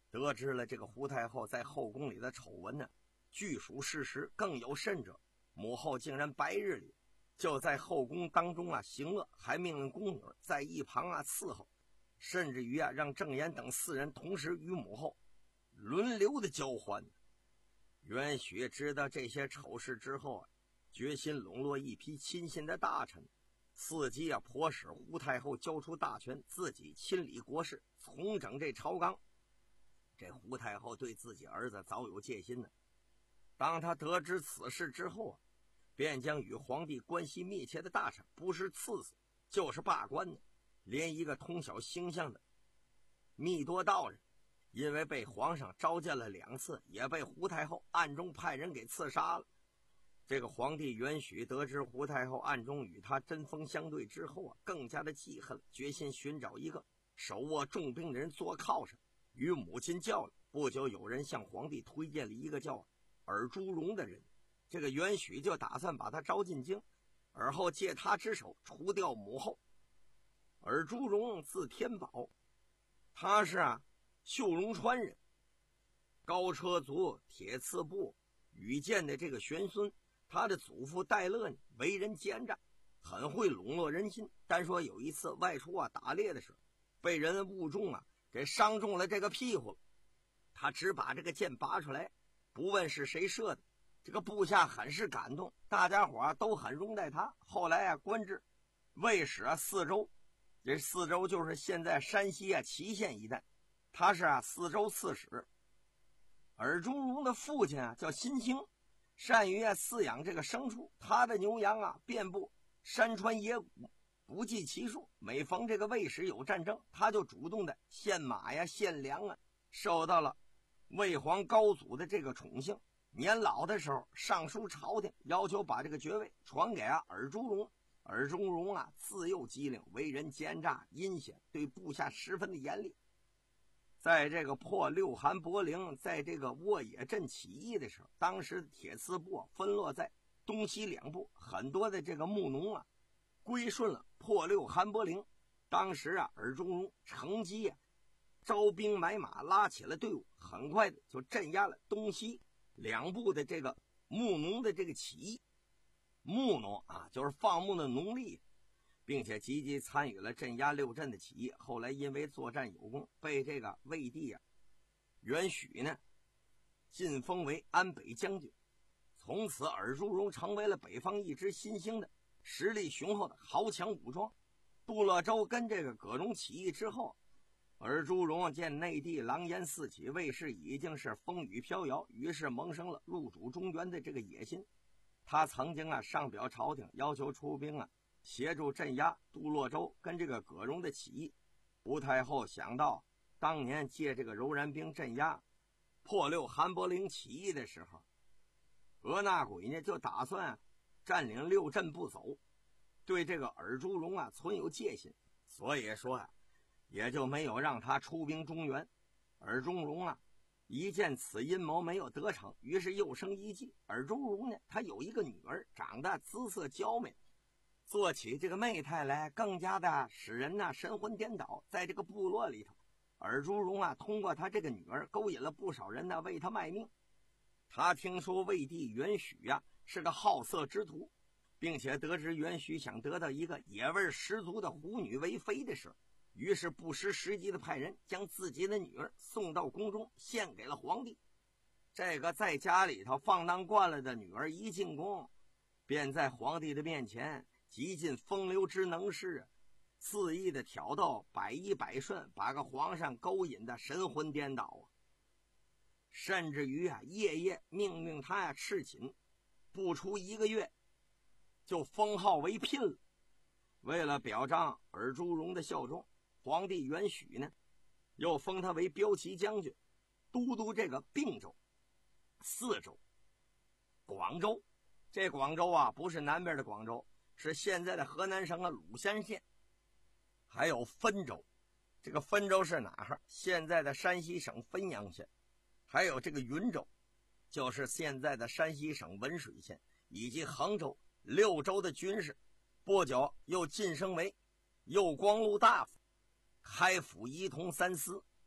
得知了这个胡太后在后宫里的丑闻呢，据属事实，更有甚者，母后竟然白日里就在后宫当中啊行乐，还命令宫女在一旁啊伺候，甚至于啊让郑言等四人同时与母后轮流的交欢。袁许知道这些丑事之后啊，决心笼络一批亲信的大臣，伺机啊迫使胡太后交出大权，自己亲理国事，重整这朝纲。这胡太后对自己儿子早有戒心呢，当他得知此事之后啊，便将与皇帝关系密切的大臣不是赐死就是罢官的，连一个通晓星象的密多道人，因为被皇上召见了两次，也被胡太后暗中派人给刺杀了。这个皇帝袁许得知胡太后暗中与他针锋相对之后啊，更加的记恨了，决心寻找一个手握重兵的人做靠山，与母亲较量。不久有人向皇帝推荐了一个叫尔朱荣的人，这个袁许就打算把他招进京，而后借他之手除掉母后。尔朱荣字天宝，他是啊秀容川人，高车族铁刺部羽箭的这个玄孙。他的祖父戴勒呢，为人奸诈，很会笼络人心。单说有一次外出啊打猎的时候，被人误中啊给伤中了这个屁股了。他只把这个箭拔出来，不问是谁射的，这个部下很是感动，大家伙啊都很拥戴他。后来啊官至卫使啊四州，这四州就是现在山西啊祁县一带，他是啊四州刺史。尔朱荣的父亲啊叫辛兴，善于啊饲养这个牲畜，他的牛羊啊遍布山川野谷，不计其数。每逢这个卫使有战争，他就主动的献马呀献粮啊，受到了魏皇高祖的这个宠幸。年老的时候上书朝廷，要求把这个爵位传给啊尔朱荣。尔朱荣啊自幼机灵，为人奸诈阴险，对部下十分的严厉。在这个破六韩柏陵，在这个沃野镇起义的时候，当时铁刺部分落在东西两部，很多的这个牧农啊归顺了破六韩柏陵。当时啊尔朱荣乘机啊招兵买马，拉起了队伍，很快的就镇压了东西两部的这个牧农的这个起义。牧农啊就是放牧的农力，并且积极参与了镇压六镇的起义。后来因为作战有功，被这个魏帝啊袁许呢晋封为安北将军。从此尔朱荣成为了北方一支新兴的实力雄厚的豪强武装。杜乐州跟这个葛荣起义之后，尔朱荣见内地狼烟四起，魏氏已经是风雨飘摇，于是萌生了入主中原的这个野心。他曾经啊上表朝廷，要求出兵啊协助镇压杜洛州跟这个葛荣的起义。胡太后想到当年借这个柔然兵镇压破六韩柏陵起义的时候，额那鬼呢就打算占领六镇不走，对这个尔朱荣啊存有戒心，所以说啊也就没有让他出兵中原。尔朱荣啊一见此阴谋没有得逞，于是又生一计。尔朱荣呢他有一个女儿，长得姿色娇美，做起这个媚态来更加的使人呐神魂颠倒。在这个部落里头，尔朱荣啊通过他这个女儿勾引了不少人呢为他卖命。他听说魏帝袁许呀、啊、是个好色之徒，并且得知袁许想得到一个野味十足的狐女为妃的时候，于是不失时机的派人将自己的女儿送到宫中，献给了皇帝。这个在家里头放荡惯了的女儿一进宫，便在皇帝的面前极尽风流之能事，肆意的挑逗，百依百顺，把个皇上勾引的神魂颠倒啊！甚至于啊，夜夜命令他呀侍寝，不出一个月就封号为聘了。为了表彰尔朱荣的效忠，皇帝袁许呢又封他为骠骑将军，都督这个并州、泗州、广州。这广州啊不是南边的广州，是现在的河南省的鲁山县。还有汾州，这个汾州是哪儿？现在的山西省汾阳县。还有这个云州，就是现在的山西省文水县，以及衡州，六州的军事。不久又晋升为右光禄大夫、开府仪同三司。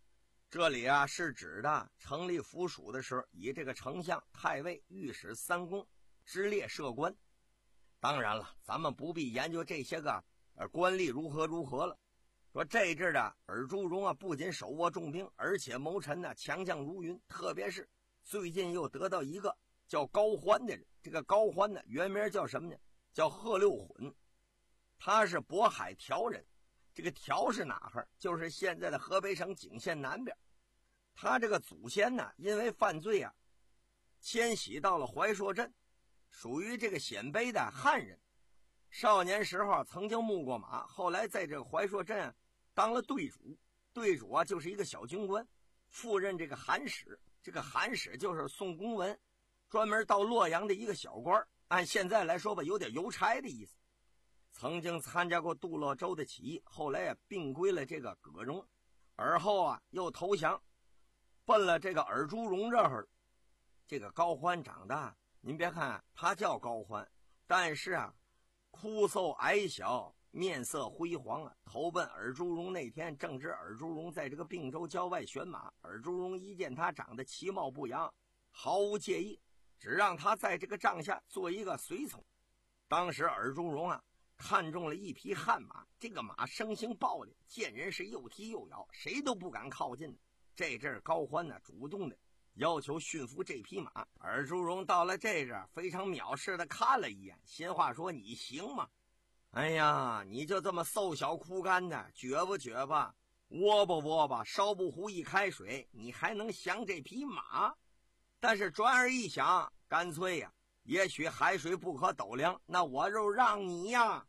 这里啊是指的成立府署的时候，以这个丞相、太尉、御史三公之列设官。当然了，咱们不必研究这些个呃官吏如何如何了。说这阵的尔朱荣啊，不仅手握重兵，而且谋臣呢强将如云，特别是最近又得到一个叫高欢的人。这个高欢呢，原名叫什么呢？叫贺六混。他是渤海条人。这个条是哪儿？就是现在的河北省景县南边。他这个祖先呢，因为犯罪啊，迁徙到了怀朔镇，属于这个鲜卑的汉人。少年时候曾经牧过马，后来在这个怀朔镇、啊、当了队主。队主啊，就是一个小军官，赴任这个韩使。这个韩使就是送公文，专门到洛阳的一个小官，按现在来说吧，有点邮差的意思。曾经参加过杜洛州的起义，后来啊并归了这个葛荣，而后啊又投降，奔了这个尔朱荣这儿。这个高欢长大，您别看他叫高欢，但是啊枯瘦矮小，面色灰黄啊。投奔尔朱荣那天，正值尔朱荣在这个并州郊外选马。尔朱荣一见他长得其貌不扬，毫无介意，只让他在这个帐下做一个随从。当时尔朱荣啊看中了一匹悍马，这个马生性暴烈，见人是又踢又咬，谁都不敢靠近。这阵高欢呢主动的要求驯服这匹马。尔朱荣到了这阵非常藐视的看了一眼，心话说：你行吗？哎呀，你就这么瘦小枯干的，撅吧撅吧，窝吧窝吧，烧不糊一开水，你还能降这匹马？但是转而一想，干脆呀、啊，也许海水不可斗量，那我就让你呀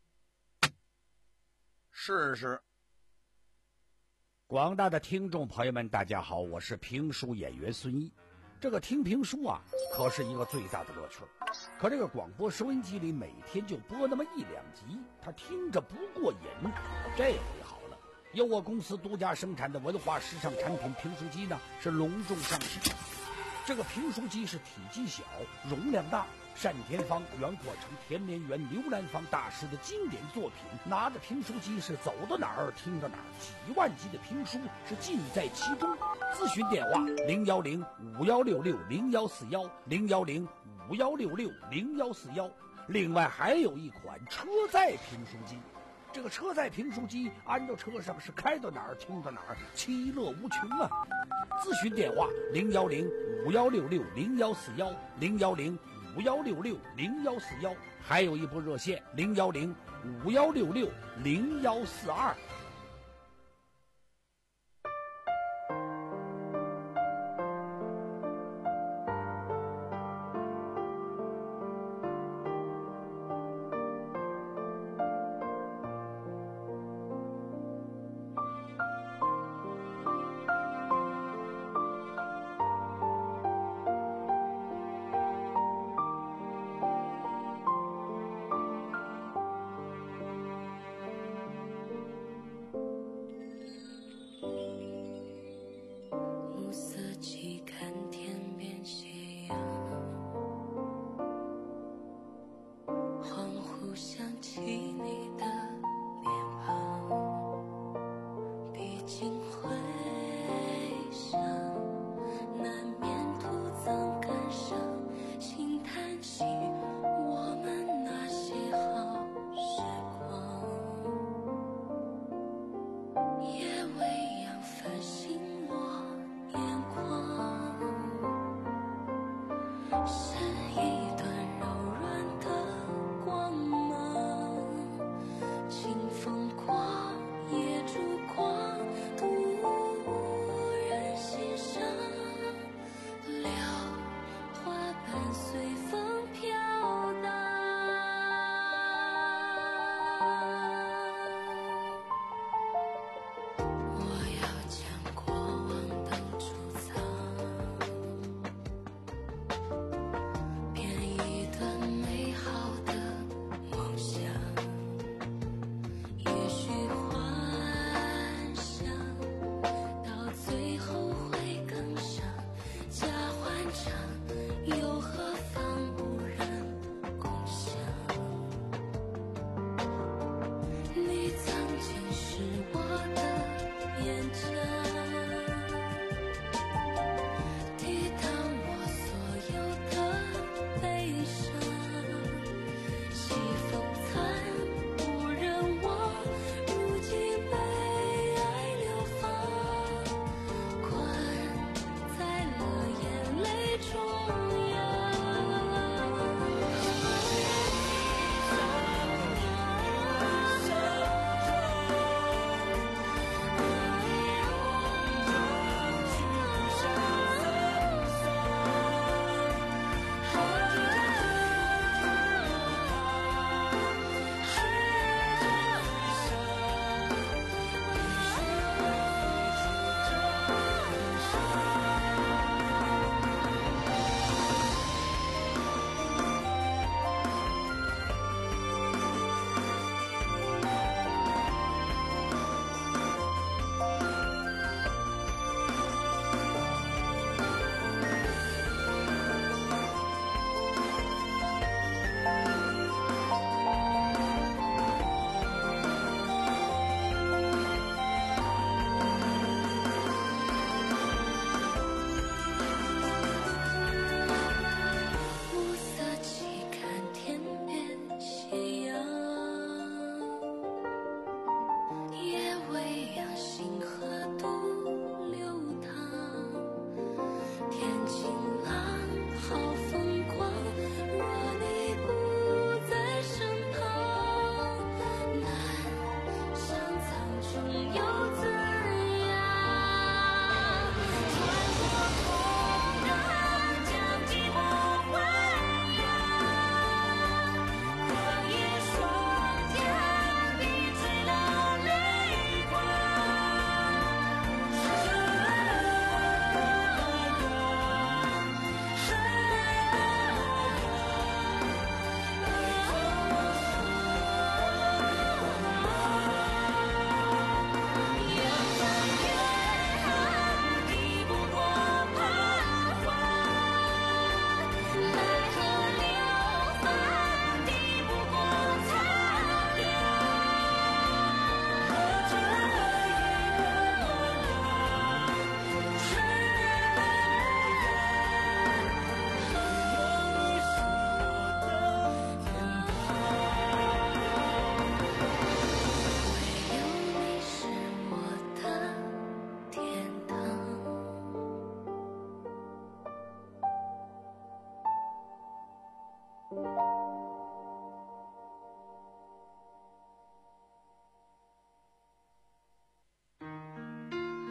试试。 广大的听众朋友们，大家好，我是评书演员孙一。这个听评书啊，可是一个最大的乐趣。可这个广播收音机里每天就播那么一两集，他听着不过瘾。这回好了，由我公司独家生产的文化时尚产品评书机呢，是隆重上市。这个评书机是体积小，容量大，单田芳、袁阔成、田连元、刘兰芳大师的经典作品。拿着评书机是走到哪儿听到哪儿，几万集的评书是尽在其中。咨询电话零幺零五幺六六零幺四幺零幺零五幺六六零幺四幺。另外还有一款车载评书机。这个车载评书机安到车上是开到哪儿听到哪儿，其乐无穷啊！咨询电话零幺零五幺六六零幺四幺零幺零五幺六六零幺四幺，还有一部热线零幺零五幺六六零幺四二。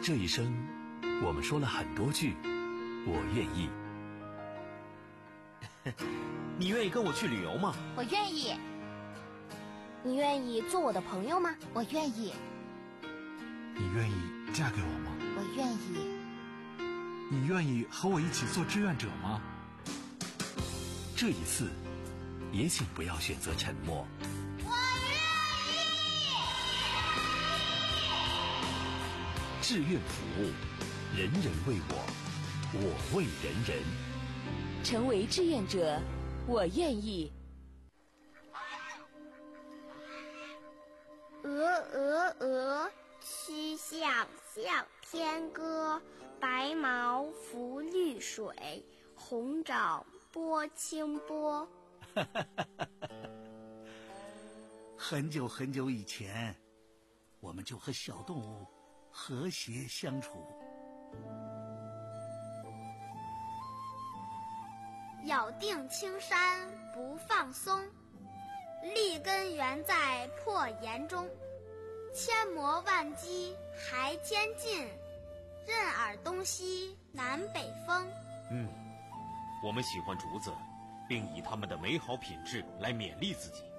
这一生，我们说了很多句我愿意。 你愿意跟我去旅游吗？ 我愿意。你愿意做我的朋友吗？ 我愿意。 你愿意嫁给我吗？ 我愿意。 你愿意和我一起做志愿者吗？ 这一次，也请不要选择沉默。 我愿意。 志愿服务，人人为我，我为人人。 成为志愿者，我愿意。 鹅鹅鹅，曲项向天歌。白毛浮绿水，红掌拨清波。 很久很久以前，我们就和小动物和谐相处。 咬定青山不放松，立根原在破岩中。千磨万击还坚劲，任尔东西南北风。 嗯，我们喜欢竹子，并以它们的美好品质来勉励自己。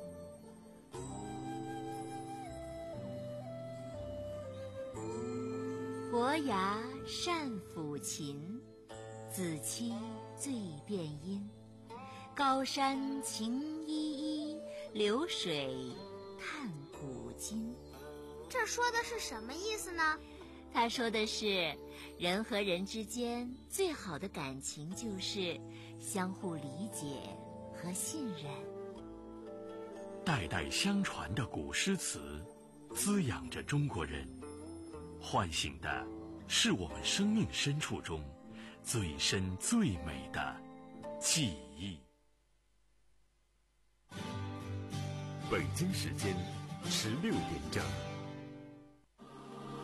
伯牙善抚琴，子期醉殿音。高山晴依依，流水叹古今。 这说的是什么意思呢？ 他说的是，人和人之间最好的感情就是相互理解和信任。 代代相传的古诗词，滋养着中国人，唤醒的是我们生命深处中最深最美的记忆。北京时间十六点整。